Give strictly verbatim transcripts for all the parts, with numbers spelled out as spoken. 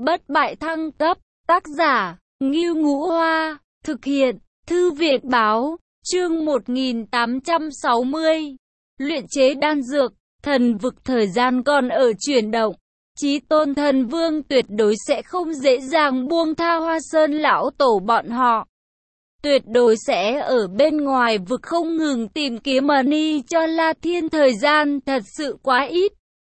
Bất bại thăng cấp, tác giả, Ngưu Ngũ Hoa, thực hiện, Thư viện báo, chương một nghìn tám trăm sáu mươi. Luyện chế đan dược, thần vực thời gian còn ở chuyển động. Chí Tôn Thần Vương tuyệt đối sẽ không dễ dàng buông tha Hoa Sơn lão tổ bọn họ. Tuyệt đối sẽ ở bên ngoài vực không ngừng tìm kiếm money cho La Thiên, thời gian thật sự quá ít,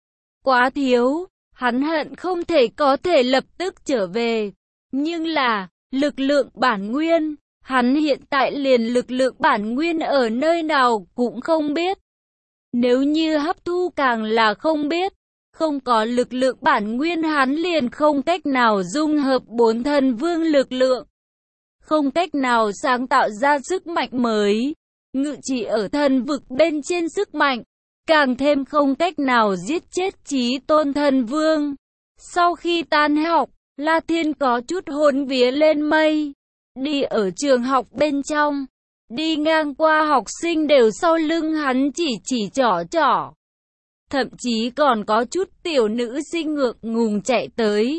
quá thiếu. Hắn hận không thể có thể lập tức trở về. Nhưng là, lực lượng bản nguyên, hắn hiện tại liền lực lượng bản nguyên ở nơi nào cũng không biết. Nếu như hấp thu càng là không biết. Không có lực lượng bản nguyên hắn liền không cách nào dung hợp bốn thần vương lực lượng. Không cách nào sáng tạo ra sức mạnh mới. Ngự trị ở thần vực bên trên sức mạnh. Càng thêm không cách nào giết chết Chí Tôn Thần Vương. Sau khi tan học, La Thiên có chút hồn vía lên mây. Đi ở trường học bên trong. Đi ngang qua học sinh đều sau lưng hắn chỉ chỉ trỏ trỏ. Thậm chí còn có chút tiểu nữ sinh ngượng ngùng chạy tới.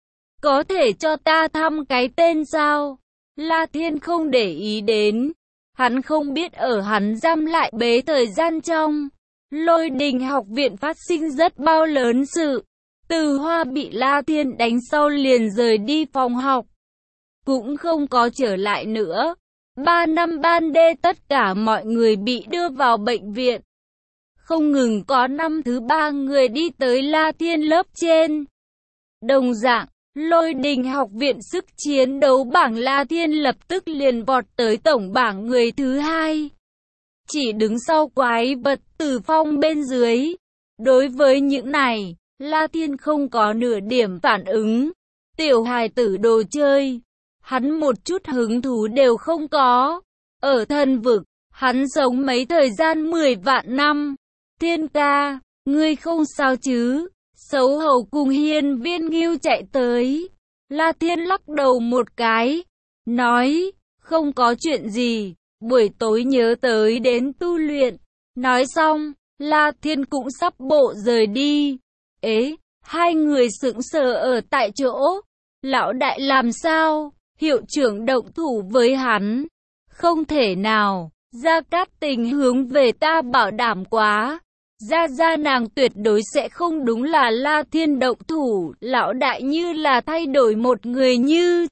Có thể cho ta thăm cái tên sao? La Thiên không để ý đến. Hắn không biết ở hắn giam lại bế thời gian trong Lôi Đình học viện phát sinh rất bao lớn sự. Từ Hoa bị La Thiên đánh sau liền rời đi phòng học. Cũng không có trở lại nữa. Ba năm ban đêm tất cả mọi người bị đưa vào bệnh viện. Không ngừng có năm thứ ba người đi tới La Thiên lớp trên. Đồng dạng, Lôi Đình học viện sức chiến đấu bảng La Thiên lập tức liền vọt tới tổng bảng người thứ hai. Chỉ đứng sau quái vật Tử Phong bên dưới. Đối với những này, La Thiên không có nửa điểm phản ứng. Tiểu hài tử đồ chơi. Hắn một chút hứng thú đều không có. Ở thần vực, hắn sống mấy thời gian mười vạn năm. Thiên ca, ngươi không sao chứ? Xấu hổ cùng Hiên Viên Ngưu chạy tới. La Thiên lắc đầu một cái. Nói, không có chuyện gì. Buổi tối nhớ tới đến tu luyện. Nói xong, La Thiên cũng sắp bộ rời đi. Ế, hai người sững sờ ở tại chỗ. Lão đại làm sao? Hiệu trưởng động thủ với hắn. Không thể nào. Gia Cát Tình hướng về ta bảo đảm quá. Gia Gia nàng tuyệt đối sẽ không, đúng là La Thiên động thủ. Lão đại như là thay đổi một người như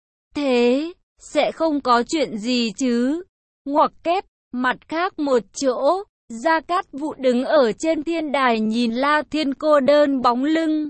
thế. Sẽ không có chuyện gì chứ? Ngoặc kép, mặt khác một chỗ. Gia Cát Vũ đứng ở trên thiên đài nhìn La Thiên cô đơn bóng lưng.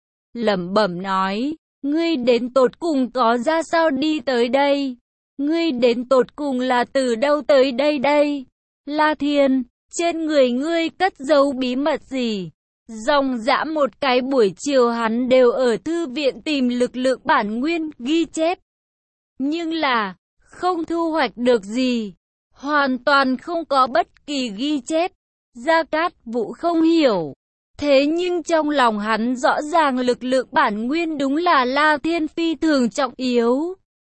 Lẩm bẩm nói. Ngươi đến tột cùng có ra sao đi tới đây? Ngươi đến tột cùng là từ đâu tới đây đây? La Thiên, trên người ngươi cất giấu bí mật gì? Dòng dã một cái buổi chiều hắn đều ở thư viện tìm lực lượng bản nguyên ghi chép. Nhưng là, không thu hoạch được gì. Hoàn toàn không có bất kỳ ghi chép. Gia Cát Vũ không hiểu. Thế nhưng trong lòng hắn rõ ràng lực lượng bản nguyên đúng là La Thiên phi thường trọng yếu.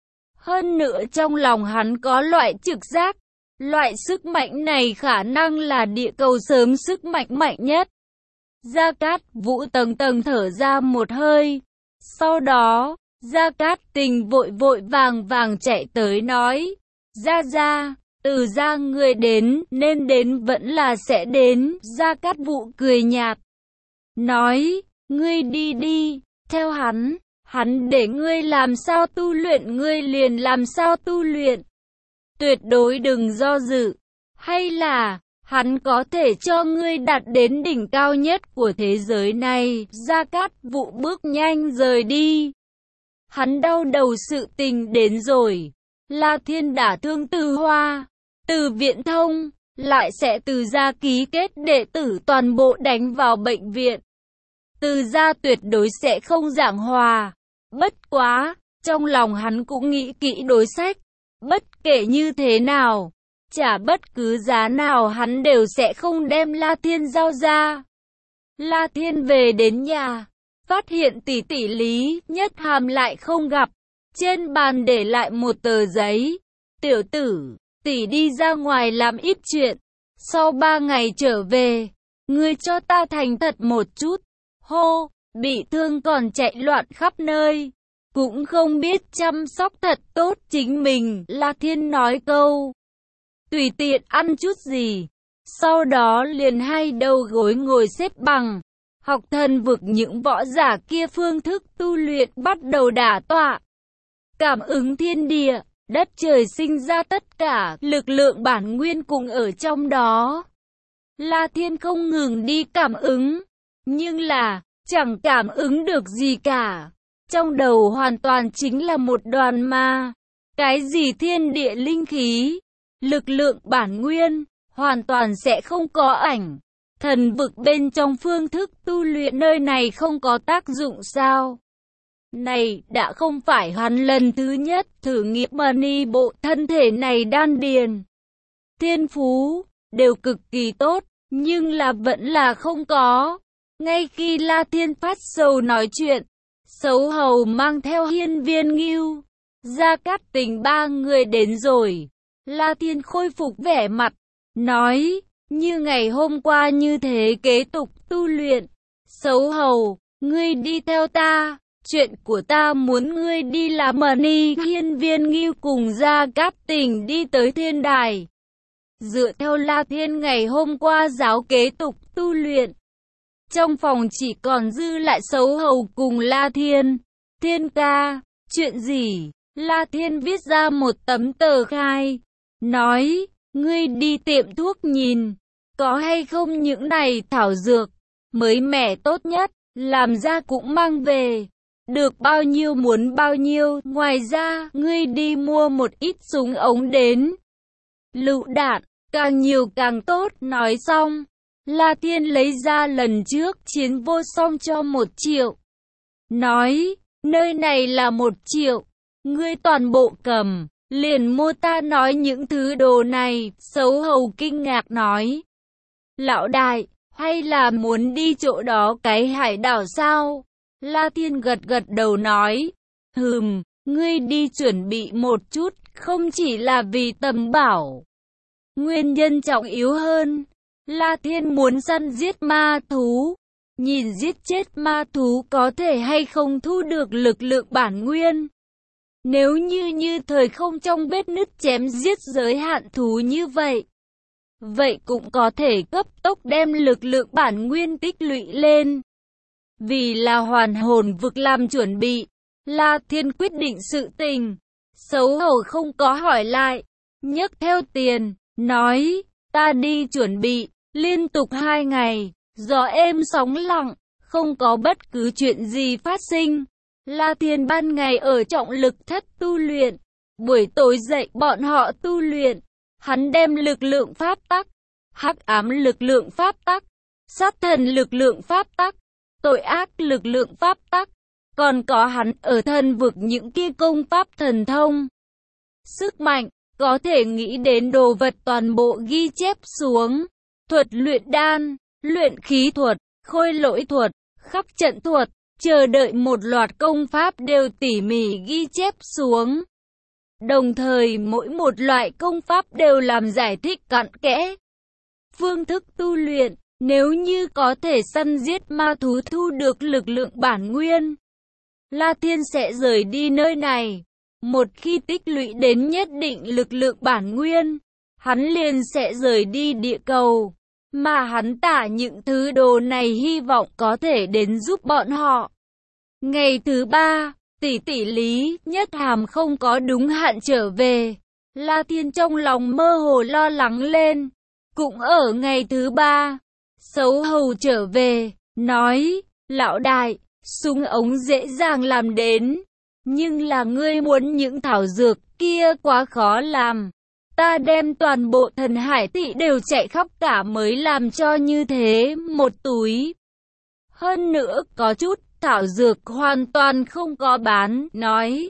Hơn nữa trong lòng hắn có loại trực giác. Loại sức mạnh này khả năng là địa cầu sớm sức mạnh mạnh nhất. Gia Cát Vũ tầng tầng thở ra một hơi. Sau đó, Gia Cát Tình vội vội vàng vàng chạy tới nói. Gia Gia, từ gia người đến, nên đến vẫn là sẽ đến. Gia Cát Vũ cười nhạt. Nói, ngươi đi đi, theo hắn, hắn để ngươi làm sao tu luyện ngươi liền làm sao tu luyện. Tuyệt đối đừng do dự, hay là, hắn có thể cho ngươi đạt đến đỉnh cao nhất của thế giới này. Gia Cát Vũ bước nhanh rời đi. Hắn đau đầu sự tình đến rồi. La Thiên đả thương Từ Hoa, Từ Viễn Thông, lại sẽ từ gia ký kết đệ tử toàn bộ đánh vào bệnh viện. Từ gia tuyệt đối sẽ không giảng hòa. Bất quá, trong lòng hắn cũng nghĩ kỹ đối sách. Bất kể như thế nào, trả bất cứ giá nào hắn đều sẽ không đem La Thiên giao ra. La Thiên về đến nhà, phát hiện tỷ tỷ Lý Nhất Hàm lại không gặp. Trên bàn để lại một tờ giấy. Tiểu tử, tỷ đi ra ngoài làm ít chuyện. Sau ba ngày trở về, ngươi cho ta thành thật một chút. Hô, bị thương còn chạy loạn khắp nơi, cũng không biết chăm sóc thật tốt chính mình. La Thiên nói câu, tùy tiện ăn chút gì, sau đó liền hai đầu gối ngồi xếp bằng, học thần vực những võ giả kia phương thức tu luyện bắt đầu đả tọa. Cảm ứng thiên địa, đất trời sinh ra tất cả, lực lượng bản nguyên cùng ở trong đó. La Thiên không ngừng đi cảm ứng, nhưng là, chẳng cảm ứng được gì cả. Trong đầu hoàn toàn chính là một đoàn ma. Cái gì thiên địa linh khí, lực lượng bản nguyên, hoàn toàn sẽ không có ảnh. Thần vực bên trong phương thức tu luyện nơi này không có tác dụng sao? Này đã không phải hắn lần thứ nhất thử nghiệm mani bộ thân thể này đan điền. Thiên phú, đều cực kỳ tốt, nhưng là vẫn là không có. Ngay khi La Thiên phát sầu nói chuyện, Sấu Hầu mang theo Hiên Viên Ngưu, Gia Cát Tình ba người đến rồi. La Thiên khôi phục vẻ mặt, nói, như ngày hôm qua như thế kế tục tu luyện. Sấu Hầu, ngươi đi theo ta, chuyện của ta muốn ngươi đi làm mani. Hiên Viên Ngưu cùng Gia Cát Tình đi tới thiên đài. Dựa theo La Thiên ngày hôm qua giáo kế tục tu luyện. Trong phòng chỉ còn dư lại Sấu Hầu cùng La Thiên. Thiên ca, chuyện gì? La Thiên viết ra một tấm tờ khai, nói, ngươi đi tiệm thuốc nhìn, có hay không những này thảo dược, mới mẻ tốt nhất, làm ra cũng mang về, được bao nhiêu muốn bao nhiêu, ngoài ra, ngươi đi mua một ít súng ống đến. Lựu đạn, càng nhiều càng tốt, nói xong. La Thiên lấy ra lần trước chiến vô song cho một triệu. Nói, nơi này là một triệu, ngươi toàn bộ cầm, liền mô ta nói những thứ đồ này. Sấu Hầu kinh ngạc nói, lão đại, hay là muốn đi chỗ đó cái hải đảo sao? La Thiên gật gật đầu nói, hừm, ngươi đi chuẩn bị một chút, không chỉ là vì tầm bảo. Nguyên nhân trọng yếu hơn, La Thiên muốn săn giết ma thú, nhìn giết chết ma thú có thể hay không thu được lực lượng bản nguyên. Nếu như như thời không trong vết nứt chém giết giới hạn thú như vậy, vậy cũng có thể cấp tốc đem lực lượng bản nguyên tích lũy lên. Vì là hoàn hồn vực làm chuẩn bị, La Thiên quyết định sự tình. Sấu Hầu không có hỏi lại, nhấc theo tiền, nói, ta đi chuẩn bị. Liên tục hai ngày, gió êm sóng lặng, không có bất cứ chuyện gì phát sinh. La Thiên ban ngày ở trọng lực thất tu luyện, buổi tối dậy bọn họ tu luyện. Hắn đem lực lượng pháp tắc, hắc ám lực lượng pháp tắc, sát thần lực lượng pháp tắc, tội ác lực lượng pháp tắc, còn có hắn ở thần vực những kia công pháp thần thông. Sức mạnh, có thể nghĩ đến đồ vật toàn bộ ghi chép xuống. Thuật luyện đan, luyện khí thuật, khôi lỗi thuật, khắc trận thuật, chờ đợi một loạt công pháp đều tỉ mỉ ghi chép xuống. Đồng thời mỗi một loại công pháp đều làm giải thích cặn kẽ. Phương thức tu luyện, nếu như có thể săn giết ma thú thu được lực lượng bản nguyên, La Thiên sẽ rời đi nơi này. Một khi tích lũy đến nhất định lực lượng bản nguyên, hắn liền sẽ rời đi địa cầu, mà hắn tả những thứ đồ này hy vọng có thể đến giúp bọn họ. Ngày thứ ba, tỷ tỷ Lý Nhất Hàm không có đúng hạn trở về. La Thiên trong lòng mơ hồ lo lắng lên. Cũng ở ngày thứ ba, Sấu Hầu trở về, nói, lão đại, súng ống dễ dàng làm đến, nhưng là ngươi muốn những thảo dược kia quá khó làm. Ta đem toàn bộ thần hải thị đều chạy khắp cả mới làm cho như thế một túi. Hơn nữa có chút thảo dược hoàn toàn không có bán, nói.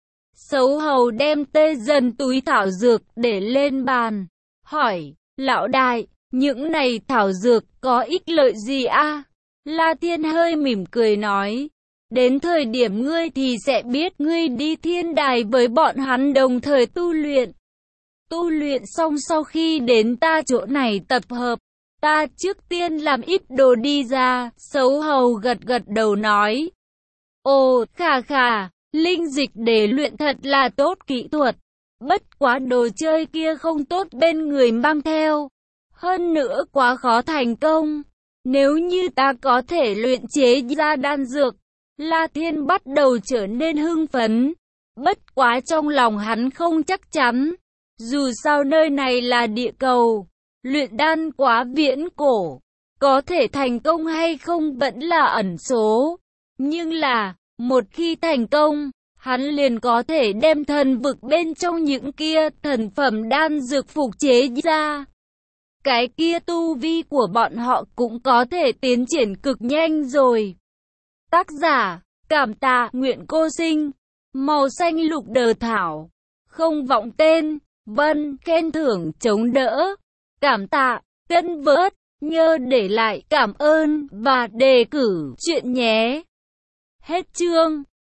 Sấu Hầu đem tê dần túi thảo dược để lên bàn, hỏi, lão đại, những này thảo dược có ích lợi gì a? La Thiên hơi mỉm cười nói, đến thời điểm ngươi thì sẽ biết. Ngươi đi thiên đài với bọn hắn đồng thời tu luyện. Tu luyện xong sau khi đến ta chỗ này tập hợp, Ta trước tiên làm ít đồ đi ra, Sấu Hầu gật gật đầu nói. Ồ, khà khà, linh dịch để luyện thật là tốt kỹ thuật. Bất quá đồ chơi kia không tốt bên người mang theo. Hơn nữa quá khó thành công. Nếu như ta có thể luyện chế ra đan dược, La Thiên bắt đầu trở nên hưng phấn. Bất quá trong lòng hắn không chắc chắn. Dù sao nơi này là địa cầu, luyện đan quá viễn cổ, có thể thành công hay không vẫn là ẩn số. Nhưng là, một khi thành công, hắn liền có thể đem thần vực bên trong những kia thần phẩm đan dược phục chế ra. Cái kia tu vi của bọn họ cũng có thể tiến triển cực nhanh rồi. Tác giả, cảm tạ, nguyện cô sinh, màu xanh lục đờ thảo, không vọng tên, vân, khen thưởng, chống đỡ, cảm tạ, cân vớt, nhớ để lại cảm ơn và đề cử chuyện nhé. Hết chương.